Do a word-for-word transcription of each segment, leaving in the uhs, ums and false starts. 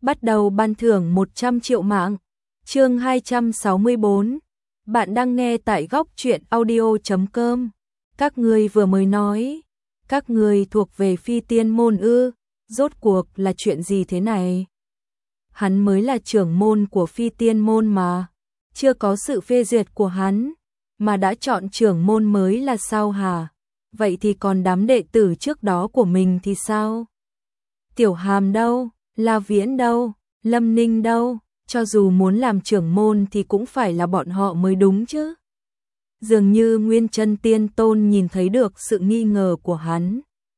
bắt đầu ban thưởng một trăm triệu mạng. Chương hai trăm sáu mươi bốn. Bạn đang nghe tại góc truyện audio chấm com. Các ngươi vừa mới nói, các ngươi thuộc về Phi Tiên môn ư? Rốt cuộc là chuyện gì thế này? Hắn mới là trưởng môn của Phi Tiên môn mà, chưa có sự phê duyệt của hắn mà đã chọn trưởng môn mới là sao hả? Vậy thì còn đám đệ tử trước đó của mình thì sao? Tiểu Hàm đâu? La Viễn đâu? Lâm Ninh đâu? Cho dù muốn làm trưởng môn thì cũng phải là bọn họ mới đúng chứ. Dường như Nguyên Chân Tiên Tôn nhìn thấy được sự nghi ngờ của hắn.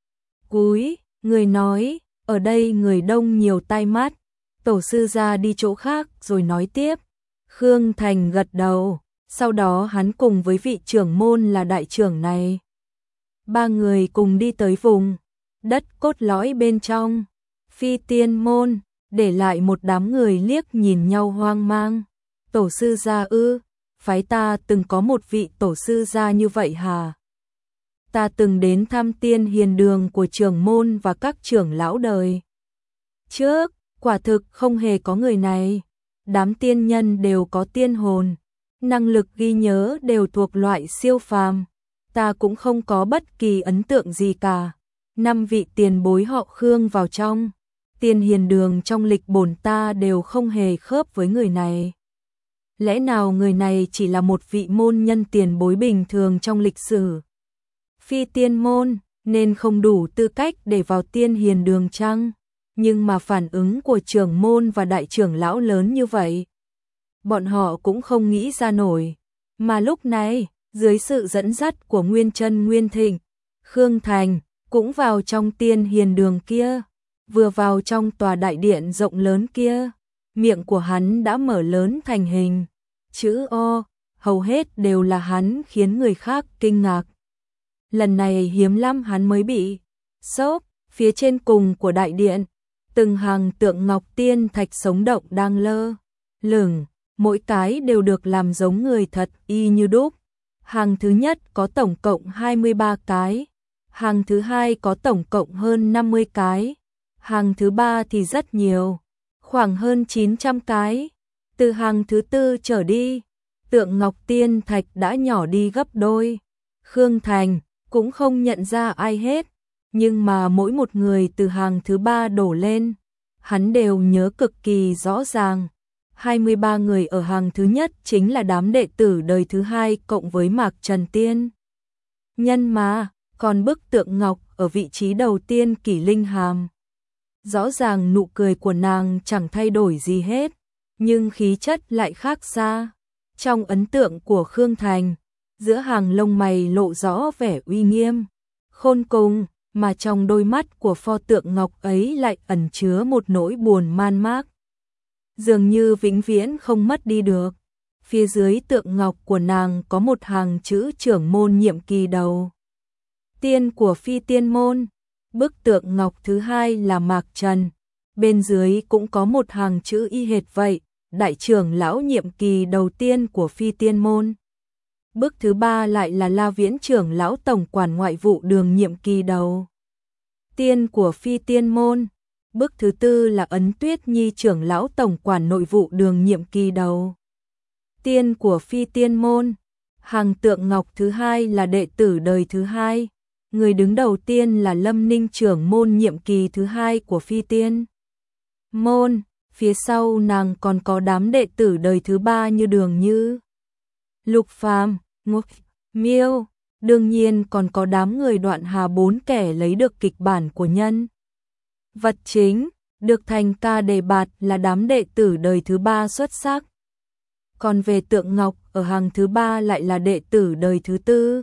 Cúi, người nói, ở đây người đông nhiều tai mắt, tổ sư ra đi chỗ khác rồi nói tiếp. Khương Thành gật đầu, sau đó hắn cùng với vị trưởng môn là đại trưởng này. Ba người cùng đi tới vùng đất cốt lõi bên trong Phi Tiên môn, để lại một đám người liếc nhìn nhau hoang mang. Tổ sư gia ư? Phái ta từng có một vị tổ sư gia như vậy hả? Ta từng đến thăm Tiên Hiền đường của trưởng môn và các trưởng lão đời trước, quả thực không hề có người này. Đám tiên nhân đều có tiên hồn, năng lực ghi nhớ đều thuộc loại siêu phàm. Ta cũng không có bất kỳ ấn tượng gì cả. Năm vị tiền bối họ Khương vào trong Tiên Hiền đường trong lịch bổn ta đều không hề khớp với người này. Lẽ nào người này chỉ là một vị môn nhân tiền bối bình thường trong lịch sử Phi Tiên môn, nên không đủ tư cách để vào Tiên Hiền đường chăng? Nhưng mà phản ứng của trưởng môn và đại trưởng lão lớn như vậy, bọn họ cũng không nghĩ ra nổi. Mà lúc này, dưới sự dẫn dắt của Nguyên Chân Nguyên Thịnh, Khương Thành cũng vào trong Tiên Hiền đường kia. Vừa vào trong tòa đại điện rộng lớn kia, miệng của hắn đã mở lớn thành hình chữ O, hầu hết đều là hắn khiến người khác kinh ngạc. Lần này hiếm lắm hắn mới bị sốc. Phía trên cùng của đại điện, từng hàng tượng ngọc tiên thạch sống động đang lơ lửng, mỗi cái đều được làm giống người thật y như đúc. Hàng thứ nhất có tổng cộng hai mươi ba cái, hàng thứ hai có tổng cộng hơn năm mươi cái, hàng thứ ba thì rất nhiều, khoảng hơn chín trăm cái. Từ hàng thứ tư trở đi, tượng ngọc tiên thạch đã nhỏ đi gấp đôi. Khương Thành cũng không nhận ra ai hết, nhưng mà mỗi một người từ hàng thứ ba đổ lên, hắn đều nhớ cực kỳ rõ ràng. hai mươi ba người ở hàng thứ nhất chính là đám đệ tử đời thứ hai cộng với Mạc Trần Tiên nhân mà, còn bức tượng ngọc ở vị trí đầu tiên Kỷ Linh Hàm. Rõ ràng nụ cười của nàng chẳng thay đổi gì hết, nhưng khí chất lại khác xa. Trong ấn tượng của Khương Thành, giữa hàng lông mày lộ rõ vẻ uy nghiêm, khôn cùng, mà trong đôi mắt của pho tượng ngọc ấy lại ẩn chứa một nỗi buồn man mác, dường như vĩnh viễn không mất đi được. Phía dưới tượng ngọc của nàng có một hàng chữ trưởng môn nhiệm kỳ đầu tiên của Phi Tiên môn. Bức tượng ngọc thứ hai là Mạc Trần, bên dưới cũng có một hàng chữ y hệt vậy, đại trưởng lão nhiệm kỳ đầu tiên của Phi Tiên môn. Bức thứ ba lại là La Viễn trưởng lão tổng quản ngoại vụ đường nhiệm kỳ đầu tiên của Phi Tiên môn. Bức thứ tư là Ấn Tuyết Nhi trưởng lão tổng quản nội vụ đường nhiệm kỳ đầu tiên của Phi Tiên môn. Hàng tượng ngọc thứ hai là đệ tử đời thứ hai, người đứng đầu tiên là Lâm Ninh trưởng môn nhiệm kỳ thứ hai của Phi Tiên môn. Phía sau nàng còn có đám đệ tử đời thứ ba như Đường Như, Lục Phàm, Ngục Miêu, đương nhiên còn có đám người Đoạn Hà, bốn kẻ lấy được kịch bản của nhân vật chính, được thành ca đề bạt là đám đệ tử đời thứ ba xuất sắc. Còn về tượng ngọc ở hàng thứ ba lại là đệ tử đời thứ tư.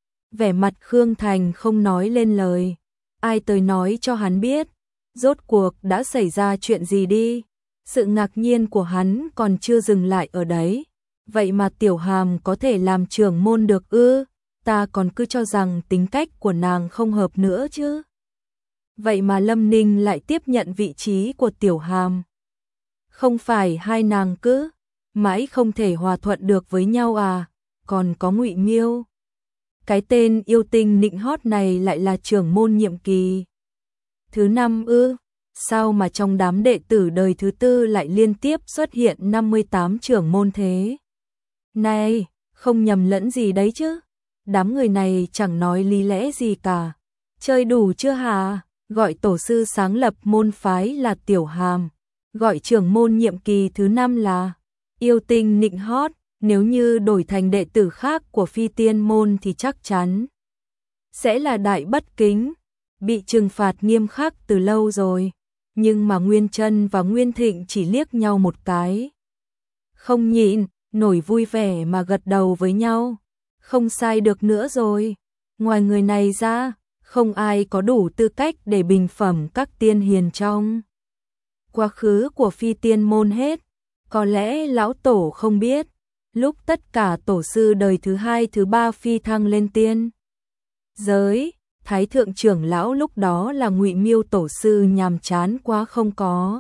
Vẻ mặt Khương Thành không nói lên lời, ai tới nói cho hắn biết, rốt cuộc đã xảy ra chuyện gì đi. Sự ngạc nhiên của hắn còn chưa dừng lại ở đấy. Vậy mà Tiểu Hàm có thể làm trưởng môn được ư? Ta còn cứ cho rằng tính cách của nàng không hợp nữa chứ. Vậy mà Lâm Ninh lại tiếp nhận vị trí của Tiểu Hàm. Không phải hai nàng cứ mãi không thể hòa thuận được với nhau à? Còn có Ngụy Miêu, cái tên yêu tinh nịnh hót này lại là trưởng môn nhiệm kỳ thứ năm ư? sao mà trong đám đệ tử đời thứ tư lại liên tiếp xuất hiện năm mươi tám trưởng môn thế? Này, không nhầm lẫn gì đấy chứ? Đám người này chẳng nói lý lẽ gì cả. Chơi đủ chưa hả? Gọi tổ sư sáng lập môn phái là Tiểu Hàm, gọi trưởng môn nhiệm kỳ thứ năm là Yêu Tinh nịnh hót, nếu như đổi thành đệ tử khác của Phi Tiên môn thì chắc chắn sẽ là đại bất kính, bị trừng phạt nghiêm khắc từ lâu rồi. Nhưng mà Nguyên Chân và Nguyên Thịnh chỉ liếc nhau một cái, không nhịn nổi vui vẻ mà gật đầu với nhau. Không sai được nữa rồi. Ngoài người này ra, không ai có đủ tư cách để bình phẩm các tiên hiền trong quá khứ của Phi Tiên môn hết. Có lẽ lão tổ không biết, lúc tất cả tổ sư đời thứ hai thứ ba phi thăng lên tiên giới, Thái thượng trưởng lão lúc đó là Ngụy Miêu tổ sư nhàm chán quá không có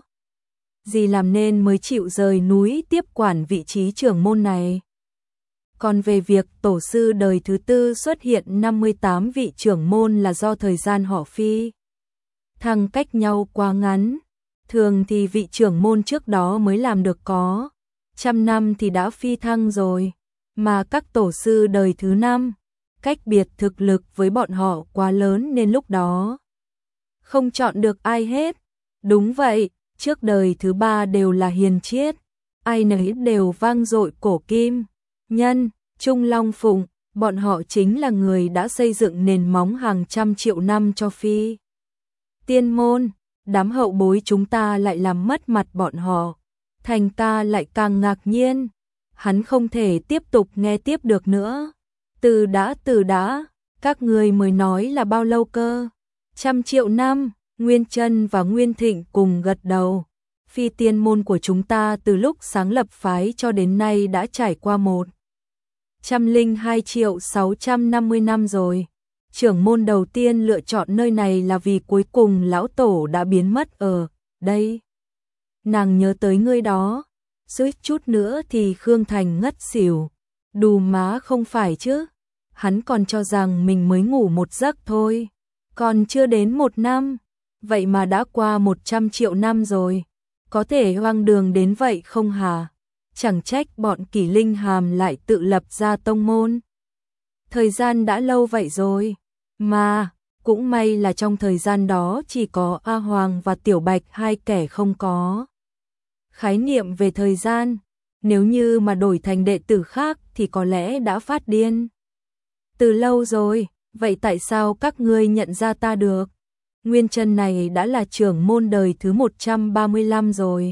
gì làm nên mới chịu rời núi tiếp quản vị trí trưởng môn này. Còn về việc tổ sư đời thứ tư xuất hiện năm mươi tám vị trưởng môn là do thời gian họ phi thăng cách nhau quá ngắn. Thường thì vị trưởng môn trước đó mới làm được có trăm năm thì đã phi thăng rồi, mà các tổ sư đời thứ năm, cách biệt thực lực với bọn họ quá lớn nên lúc đó không chọn được ai hết. Đúng vậy, trước đời thứ ba đều là hiền triết, ai nấy đều vang dội cổ kim, nhân, Trung Long Phụng, bọn họ chính là người đã xây dựng nền móng hàng trăm triệu năm cho Phi Tiên môn. Đám hậu bối chúng ta lại làm mất mặt bọn họ, thành ta lại càng ngạc nhiên. Hắn không thể tiếp tục nghe tiếp được nữa. Từ đã từ đã, các người mới nói là bao lâu cơ? Trăm triệu năm. Nguyên Chân và Nguyên Thịnh cùng gật đầu. Phi Tiên môn của chúng ta từ lúc sáng lập phái cho đến nay đã trải qua một trăm lẻ hai triệu sáu trăm năm mươi năm rồi. Trưởng môn đầu tiên lựa chọn nơi này là vì cuối cùng lão tổ đã biến mất ở đây. Nàng nhớ tới ngươi đó, suýt chút nữa thì Khương Thành ngất xỉu. Đù má không phải chứ, hắn còn cho rằng mình mới ngủ một giấc thôi, còn chưa đến một năm, vậy mà đã qua một trăm triệu năm rồi. Có thể hoang đường đến vậy không hả? Chẳng trách bọn Kỷ Linh Hàm lại tự lập ra tông môn. Thời gian đã lâu vậy rồi, mà cũng may là trong thời gian đó chỉ có A Hoàng và Tiểu Bạch hai kẻ không có khái niệm về thời gian. Nếu như mà đổi thành đệ tử khác thì có lẽ đã phát điên từ lâu rồi. Vậy tại sao các ngươi nhận ra ta được? Nguyên Chân này đã là trưởng môn đời thứ một trăm ba mươi lăm rồi.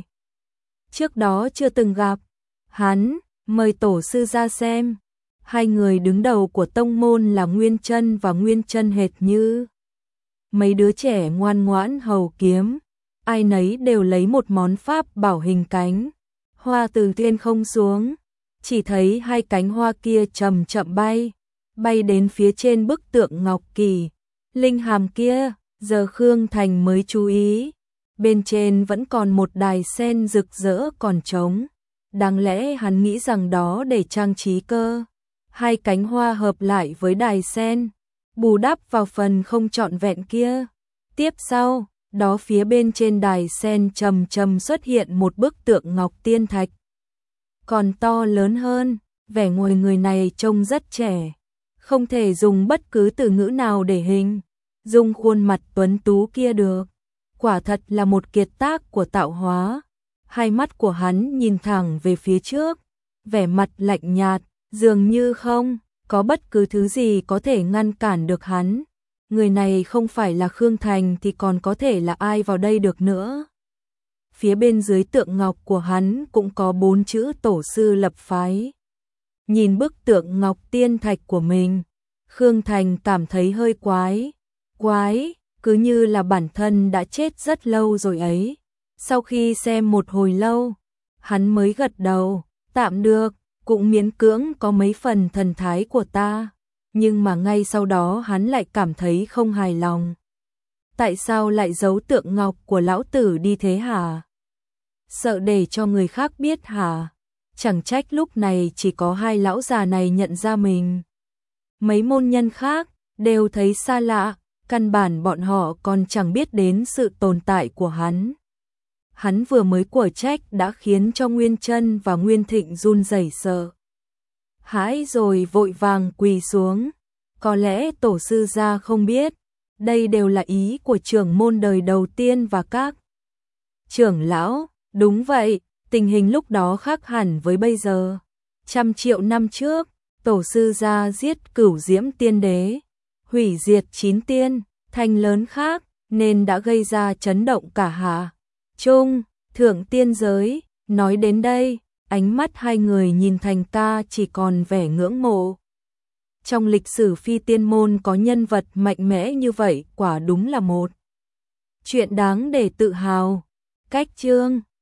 Trước đó chưa từng gặp hắn, mời tổ sư ra xem. Hai người đứng đầu của tông môn là Nguyên Chân và Nguyên Chân hệt như mấy đứa trẻ ngoan ngoãn hầu kiếm, ai nấy đều lấy một món pháp bảo hình cánh hoa từ thiên không xuống, chỉ thấy hai cánh hoa kia chậm chậm bay, bay đến phía trên bức tượng ngọc kỳ Linh Hàm kia. Giờ Khương Thành mới chú ý, bên trên vẫn còn một đài sen rực rỡ còn trống, đáng lẽ hắn nghĩ rằng đó để trang trí cơ. Hai cánh hoa hợp lại với đài sen, bù đắp vào phần không trọn vẹn kia. Tiếp sau, đó phía bên trên đài sen trầm trầm xuất hiện một bức tượng ngọc tiên thạch, còn to lớn hơn. Vẻ ngoài người này trông rất trẻ, không thể dùng bất cứ từ ngữ nào để hình dung khuôn mặt tuấn tú kia được. Quả thật là một kiệt tác của tạo hóa. Hai mắt của hắn nhìn thẳng về phía trước, vẻ mặt lạnh nhạt, dường như không có bất cứ thứ gì có thể ngăn cản được hắn. Người này không phải là Khương Thành thì còn có thể là ai vào đây được nữa. Phía bên dưới tượng ngọc của hắn cũng có bốn chữ tổ sư lập phái. Nhìn bức tượng ngọc tiên thạch của mình, Khương Thành cảm thấy hơi quái. Quái, cứ như là bản thân đã chết rất lâu rồi ấy. Sau khi xem một hồi lâu, hắn mới gật đầu, tạm được, cũng miễn cưỡng có mấy phần thần thái của ta. Nhưng mà ngay sau đó hắn lại cảm thấy không hài lòng. Tại sao lại giấu tượng ngọc của lão tử đi thế hả? Sợ để cho người khác biết hả? Chẳng trách lúc này chỉ có hai lão già này nhận ra mình. Mấy môn nhân khác đều thấy xa lạ, căn bản bọn họ còn chẳng biết đến sự tồn tại của hắn. Hắn vừa mới của trách đã khiến cho Nguyên Trân và Nguyên Thịnh run rẩy sợ hãi rồi vội vàng quỳ xuống. Có lẽ tổ sư gia không biết, đây đều là ý của trưởng môn đời đầu tiên và các trưởng lão. Đúng vậy, tình hình lúc đó khác hẳn với bây giờ. Trăm triệu năm trước, tổ sư gia giết Cửu Diễm Tiên Đế, hủy diệt chín tiên, thành lớn khác, nên đã gây ra chấn động cả Hà Trung, thượng tiên giới. Nói đến đây, ánh mắt hai người nhìn Thành ta chỉ còn vẻ ngưỡng mộ. Trong lịch sử phi tiên môn có nhân vật mạnh mẽ như vậy quả đúng là một chuyện đáng để tự hào. Cách chương